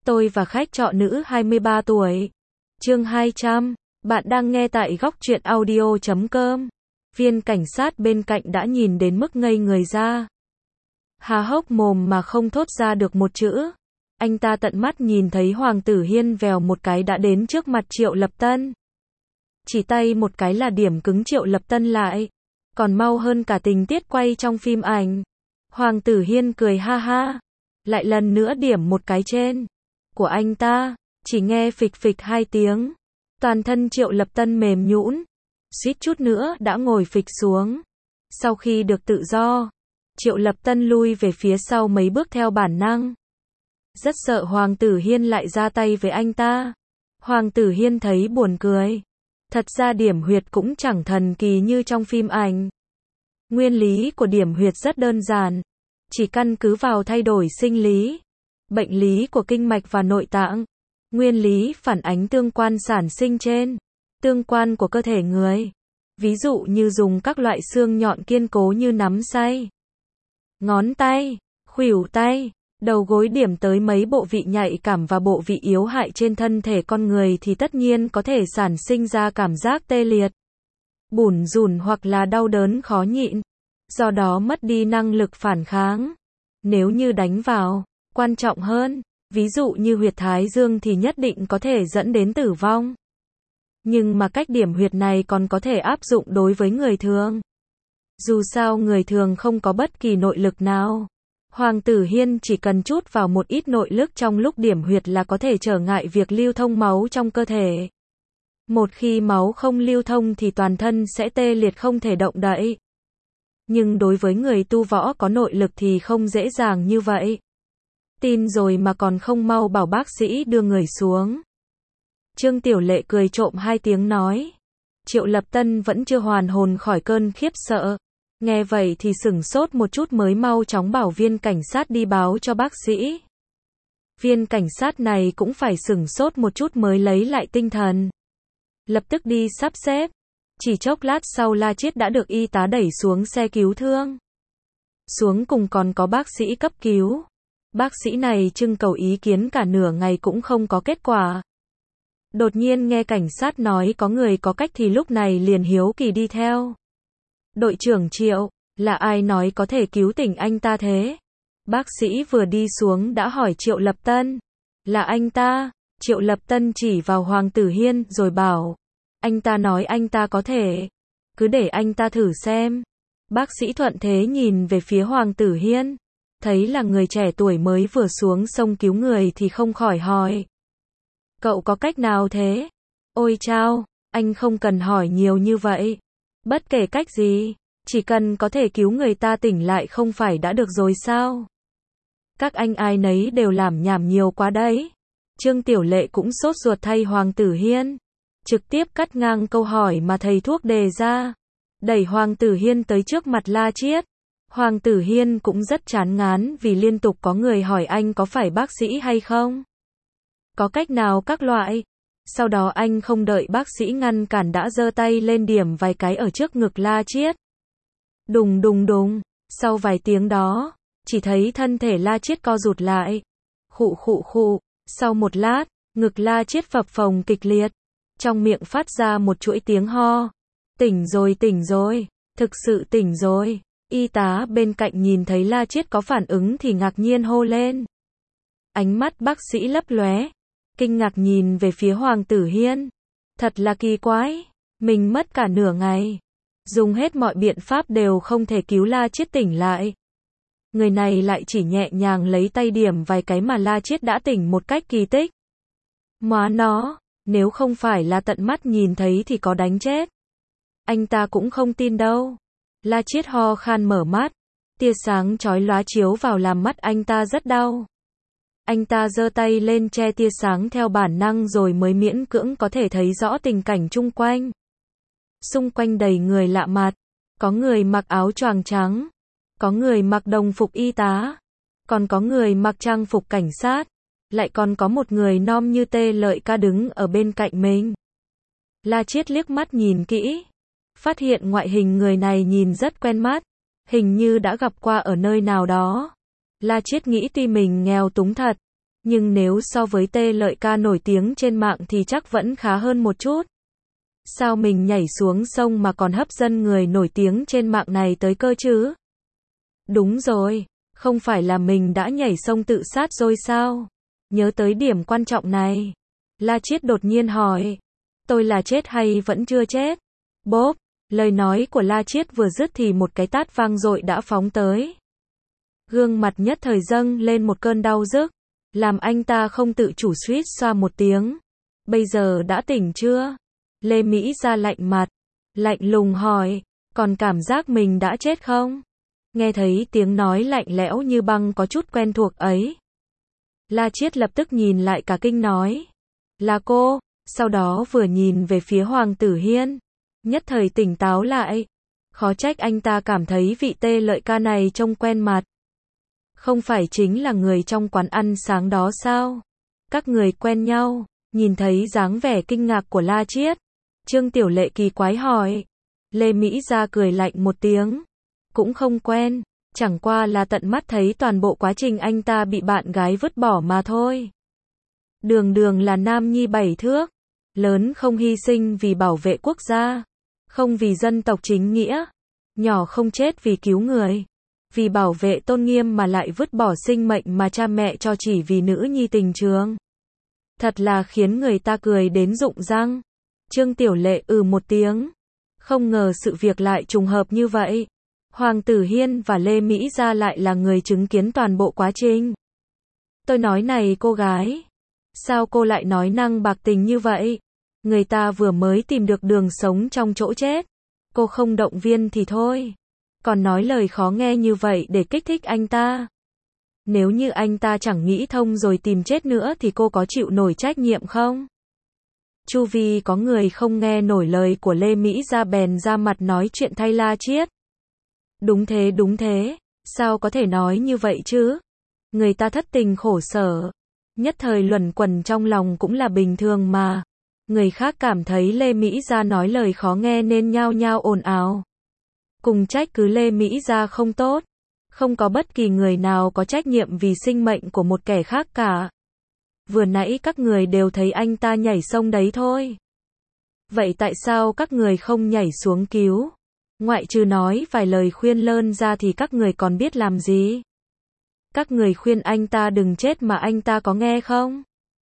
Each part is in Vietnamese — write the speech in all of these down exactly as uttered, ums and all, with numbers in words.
Tôi và khách trọ nữ hai mươi ba tuổi. Chương hai trăm. Bạn đang nghe tại góc truyện audio chấm com. Viên cảnh sát bên cạnh đã nhìn đến mức ngây người ra. Há hốc mồm mà không thốt ra được một chữ. Anh ta tận mắt nhìn thấy Hoàng Tử Hiên vèo một cái đã đến trước mặt Triệu Lập Tân. Chỉ tay một cái là điểm cứng Triệu Lập Tân lại. Còn mau hơn cả tình tiết quay trong phim ảnh. Hoàng Tử Hiên cười ha ha. Lại lần nữa điểm một cái trên của anh ta. Chỉ nghe phịch phịch hai tiếng. Toàn thân Triệu Lập Tân mềm nhũn, suýt chút nữa đã ngồi phịch xuống. Sau khi được tự do, Triệu Lập Tân lui về phía sau mấy bước theo bản năng. Rất sợ Hoàng Tử Hiên lại ra tay với anh ta. Hoàng Tử Hiên thấy buồn cười. Thật ra điểm huyệt cũng chẳng thần kỳ như trong phim ảnh. Nguyên lý của điểm huyệt rất đơn giản. Chỉ căn cứ vào thay đổi sinh lý, bệnh lý của kinh mạch và nội tạng. Nguyên lý phản ánh tương quan sản sinh trên tương quan của cơ thể người. Ví dụ như dùng các loại xương nhọn kiên cố như nắm tay, ngón tay, khuỷu tay, đầu gối điểm tới mấy bộ vị nhạy cảm và bộ vị yếu hại trên thân thể con người thì tất nhiên có thể sản sinh ra cảm giác tê liệt, bủn rủn hoặc là đau đớn khó nhịn. Do đó mất đi năng lực phản kháng. Nếu như đánh vào, quan trọng hơn, ví dụ như huyệt thái dương thì nhất định có thể dẫn đến tử vong. Nhưng mà cách điểm huyệt này còn có thể áp dụng đối với người thường. Dù sao người thường không có bất kỳ nội lực nào. Hoàng Tử Hiên chỉ cần chút vào một ít nội lực trong lúc điểm huyệt là có thể trở ngại việc lưu thông máu trong cơ thể. Một khi máu không lưu thông thì toàn thân sẽ tê liệt không thể động đậy. Nhưng đối với người tu võ có nội lực thì không dễ dàng như vậy. Tin rồi mà còn không mau bảo bác sĩ đưa người xuống. Trương Tiểu Lệ cười trộm hai tiếng nói. Triệu Lập Tân vẫn chưa hoàn hồn khỏi cơn khiếp sợ. Nghe vậy thì sửng sốt một chút mới mau chóng bảo viên cảnh sát đi báo cho bác sĩ. Viên cảnh sát này cũng phải sửng sốt một chút mới lấy lại tinh thần. Lập tức đi sắp xếp. Chỉ chốc lát sau La Chiết đã được y tá đẩy xuống xe cứu thương. Xuống cùng còn có bác sĩ cấp cứu. Bác sĩ này trưng cầu ý kiến cả nửa ngày cũng không có kết quả. Đột nhiên nghe cảnh sát nói có người có cách thì lúc này liền hiếu kỳ đi theo. Đội trưởng Triệu, là ai nói có thể cứu tỉnh anh ta thế? Bác sĩ vừa đi xuống đã hỏi Triệu Lập Tân. Là anh ta. Triệu Lập Tân chỉ vào Hoàng Tử Hiên rồi bảo. Anh ta nói anh ta có thể. Cứ để anh ta thử xem. Bác sĩ thuận thế nhìn về phía Hoàng Tử Hiên. Thấy là người trẻ tuổi mới vừa xuống sông cứu người thì không khỏi hỏi. Cậu có cách nào thế? Ôi chao, anh không cần hỏi nhiều như vậy. Bất kể cách gì, chỉ cần có thể cứu người ta tỉnh lại không phải đã được rồi sao? Các anh ai nấy đều làm nhảm nhiều quá đấy. Trương Tiểu Lệ cũng sốt ruột thay Hoàng Tử Hiên. Trực tiếp cắt ngang câu hỏi mà thầy thuốc đề ra. Đẩy Hoàng Tử Hiên tới trước mặt La Chiết. Hoàng Tử Hiên cũng rất chán ngán vì liên tục có người hỏi anh có phải bác sĩ hay không. Có cách nào các loại. Sau đó anh không đợi bác sĩ ngăn cản đã giơ tay lên điểm vài cái ở trước ngực La Chiết. Đùng đùng đùng. Sau vài tiếng đó, chỉ thấy thân thể La Chiết co rụt lại. Khụ khụ khụ. Sau một lát, ngực La Chiết phập phồng kịch liệt. Trong miệng phát ra một chuỗi tiếng ho. Tỉnh rồi tỉnh rồi. Thực sự tỉnh rồi. Y tá bên cạnh nhìn thấy La Chiết có phản ứng thì ngạc nhiên hô lên. Ánh mắt bác sĩ lấp lóe, kinh ngạc nhìn về phía Hoàng Tử Hiên. Thật là kỳ quái, mình mất cả nửa ngày, dùng hết mọi biện pháp đều không thể cứu La Chiết tỉnh lại. Người này lại chỉ nhẹ nhàng lấy tay điểm vài cái mà La Chiết đã tỉnh một cách kỳ tích. Móa nó, nếu không phải là tận mắt nhìn thấy thì có đánh chết. Anh ta cũng không tin đâu. La Chiết ho khan mở mắt, tia sáng chói lóa chiếu vào làm mắt anh ta rất đau. Anh ta giơ tay lên che tia sáng theo bản năng rồi mới miễn cưỡng có thể thấy rõ tình cảnh chung quanh. Xung quanh đầy người lạ mặt, có người mặc áo choàng trắng, có người mặc đồng phục y tá, còn có người mặc trang phục cảnh sát, lại còn có một người nom như Tê Lợi Ca đứng ở bên cạnh mình. La Chiết liếc mắt nhìn kỹ, phát hiện ngoại hình người này nhìn rất quen mắt, hình như đã gặp qua ở nơi nào đó. La Chiết nghĩ tuy mình nghèo túng thật, Nhưng nếu so với Tê Lợi ca nổi tiếng trên mạng thì chắc vẫn khá hơn một chút. Sao mình nhảy xuống sông mà còn hấp dẫn người nổi tiếng trên mạng này tới cơ chứ? Đúng rồi, không phải là mình đã nhảy sông tự sát rồi sao? Nhớ tới điểm quan trọng này. La Chiết đột nhiên hỏi. Tôi là chết hay vẫn chưa chết? Bốp, lời nói của La Chiết vừa dứt thì một cái tát vang dội đã phóng tới. Gương mặt nhất thời dâng lên một cơn đau rức, làm anh ta không tự chủ suýt xoa một tiếng. Bây giờ đã tỉnh chưa? Lê Mỹ ra lạnh mặt, lạnh lùng hỏi, còn cảm giác mình đã chết không? Nghe thấy tiếng nói lạnh lẽo như băng có chút quen thuộc ấy. La Chiết lập tức nhìn lại cả kinh nói. Là cô, sau đó vừa nhìn về phía Hoàng Tử Hiên. Nhất thời tỉnh táo lại. Khó trách anh ta cảm thấy vị Tê Lợi ca này trông quen mặt. Không phải chính là người trong quán ăn sáng đó sao? Các người quen nhau. Nhìn thấy dáng vẻ kinh ngạc của La Chiết, Trương Tiểu Lệ kỳ quái hỏi. Lê Mỹ Gia cười lạnh một tiếng. Cũng không quen, chẳng qua là tận mắt thấy toàn bộ quá trình anh ta bị bạn gái vứt bỏ mà thôi. Đường đường là nam nhi bảy thước, lớn không hy sinh vì bảo vệ quốc gia, không vì dân tộc chính nghĩa, nhỏ không chết vì cứu người, vì bảo vệ tôn nghiêm mà lại vứt bỏ sinh mệnh mà cha mẹ cho chỉ vì nữ nhi tình trường. Thật là khiến người ta cười đến rụng răng. Trương Tiểu Lệ ừ một tiếng. Không ngờ sự việc lại trùng hợp như vậy. Hoàng Tử Hiên và Lê Mỹ Gia lại là người chứng kiến toàn bộ quá trình. Tôi nói này cô gái, sao cô lại nói năng bạc tình như vậy? Người ta vừa mới tìm được đường sống trong chỗ chết. Cô không động viên thì thôi, còn nói lời khó nghe như vậy để kích thích anh ta. Nếu như anh ta chẳng nghĩ thông rồi tìm chết nữa thì cô có chịu nổi trách nhiệm không? Chu vi có người không nghe nổi lời của Lê Mỹ Gia bèn ra mặt nói chuyện thay La Chiết. Đúng thế đúng thế, sao có thể nói như vậy chứ? Người ta thất tình khổ sở, nhất thời luẩn quẩn trong lòng cũng là bình thường mà. Người khác cảm thấy Lê Mỹ Gia nói lời khó nghe nên nhao nhao ồn ào. Cùng trách cứ Lê Mỹ Gia không tốt. Không có bất kỳ người nào có trách nhiệm vì sinh mệnh của một kẻ khác cả. Vừa nãy các người đều thấy anh ta nhảy sông đấy thôi. Vậy tại sao các người không nhảy xuống cứu? Ngoại trừ nói vài lời khuyên lơn ra thì các người còn biết làm gì? Các người khuyên anh ta đừng chết mà anh ta có nghe không?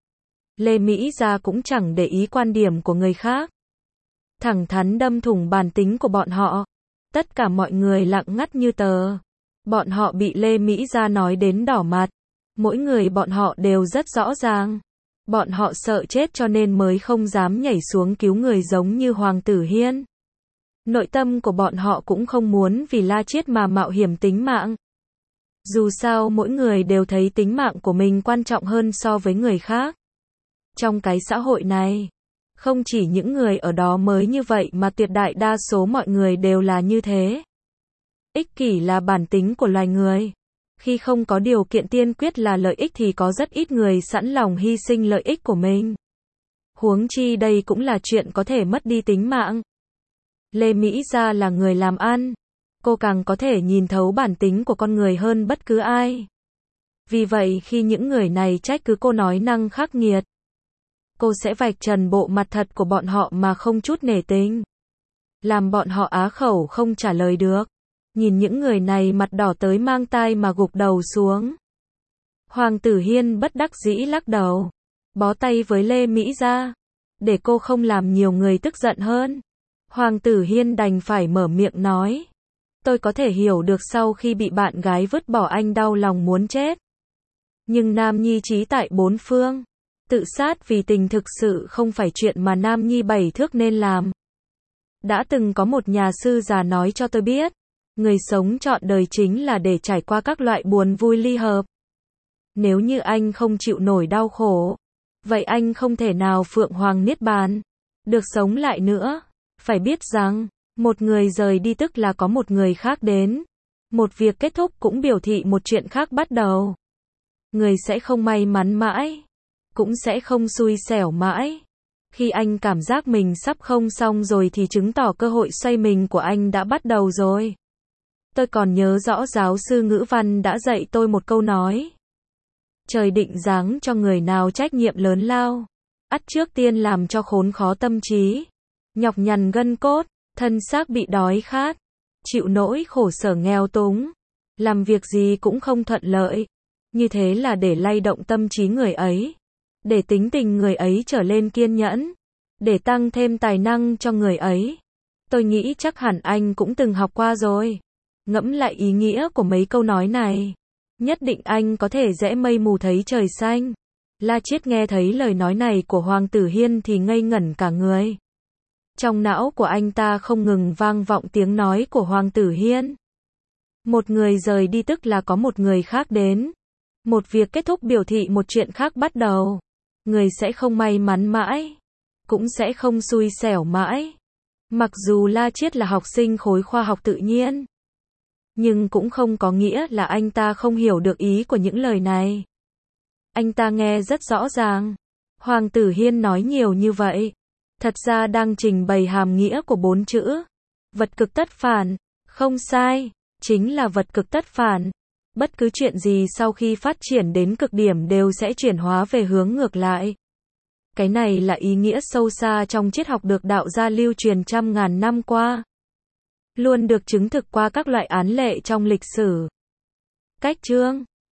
Lê Mỹ Gia cũng chẳng để ý quan điểm của người khác. Thẳng thắn đâm thủng bản tính của bọn họ. Tất cả mọi người lặng ngắt như tờ. Bọn họ bị Lê Mỹ Gia nói đến đỏ mặt. Mỗi người bọn họ đều rất rõ ràng. Bọn họ sợ chết cho nên mới không dám nhảy xuống cứu người giống như Hoàng Tử Hiên. Nội tâm của bọn họ cũng không muốn vì La Chiết mà mạo hiểm tính mạng. Dù sao mỗi người đều thấy tính mạng của mình quan trọng hơn so với người khác. Trong cái xã hội này, không chỉ những người ở đó mới như vậy mà tuyệt đại đa số mọi người đều là như thế. Ích kỷ là bản tính của loài người. Khi không có điều kiện tiên quyết là lợi ích thì có rất ít người sẵn lòng hy sinh lợi ích của mình. Huống chi đây cũng là chuyện có thể mất đi tính mạng. Lê Mỹ Gia là người làm ăn. Cô càng có thể nhìn thấu bản tính của con người hơn bất cứ ai. Vì vậy khi những người này trách cứ cô nói năng khắc nghiệt, cô sẽ vạch trần bộ mặt thật của bọn họ mà không chút nể tình. Làm bọn họ á khẩu không trả lời được. Nhìn những người này mặt đỏ tới mang tai mà gục đầu xuống. Hoàng Tử Hiên bất đắc dĩ lắc đầu. Bó tay với Lê Mỹ Gia. Để cô không làm nhiều người tức giận hơn. Hoàng Tử Hiên đành phải mở miệng nói. Tôi có thể hiểu được sau khi bị bạn gái vứt bỏ anh đau lòng muốn chết. Nhưng nam nhi trí tại bốn phương. Tự sát vì tình thực sự không phải chuyện mà nam nhi bảy thước nên làm. Đã từng có một nhà sư già nói cho tôi biết. Người sống trọn đời chính là để trải qua các loại buồn vui ly hợp. Nếu như anh không chịu nổi đau khổ, vậy anh không thể nào phượng hoàng niết bàn, được sống lại nữa. Phải biết rằng, một người rời đi tức là có một người khác đến. Một việc kết thúc cũng biểu thị một chuyện khác bắt đầu. Người sẽ không may mắn mãi, cũng sẽ không xui xẻo mãi. Khi anh cảm giác mình sắp không xong rồi thì chứng tỏ cơ hội xoay mình của anh đã bắt đầu rồi. Tôi còn nhớ rõ giáo sư ngữ văn đã dạy tôi một câu nói. Trời định giáng cho người nào trách nhiệm lớn lao, ắt trước tiên làm cho khốn khó tâm trí, nhọc nhằn gân cốt, thân xác bị đói khát, chịu nỗi khổ sở nghèo túng, làm việc gì cũng không thuận lợi. Như thế là để lay động tâm trí người ấy, để tính tình người ấy trở lên kiên nhẫn, để tăng thêm tài năng cho người ấy. Tôi nghĩ chắc hẳn anh cũng từng học qua rồi. Ngẫm lại ý nghĩa của mấy câu nói này, nhất định anh có thể rẽ mây mù thấy trời xanh. La Chiết nghe thấy lời nói này của Hoàng Tử Hiên thì ngây ngẩn cả người. Trong não của anh ta không ngừng vang vọng tiếng nói của Hoàng Tử Hiên. Một người rời đi tức là có một người khác đến. Một việc kết thúc biểu thị một chuyện khác bắt đầu. Người sẽ không may mắn mãi, cũng sẽ không xui xẻo mãi. Mặc dù La Chiết là học sinh khối khoa học tự nhiên, nhưng cũng không có nghĩa là anh ta không hiểu được ý của những lời này. Anh ta nghe rất rõ ràng. Hoàng Tử Hiên nói nhiều như vậy, thật ra đang trình bày hàm nghĩa của bốn chữ. Vật cực tất phản. Không sai, chính là vật cực tất phản. Bất cứ chuyện gì sau khi phát triển đến cực điểm đều sẽ chuyển hóa về hướng ngược lại. Cái này là ý nghĩa sâu xa trong triết học được đạo gia lưu truyền trăm ngàn năm qua, luôn được chứng thực qua các loại án lệ trong lịch sử. Cách chương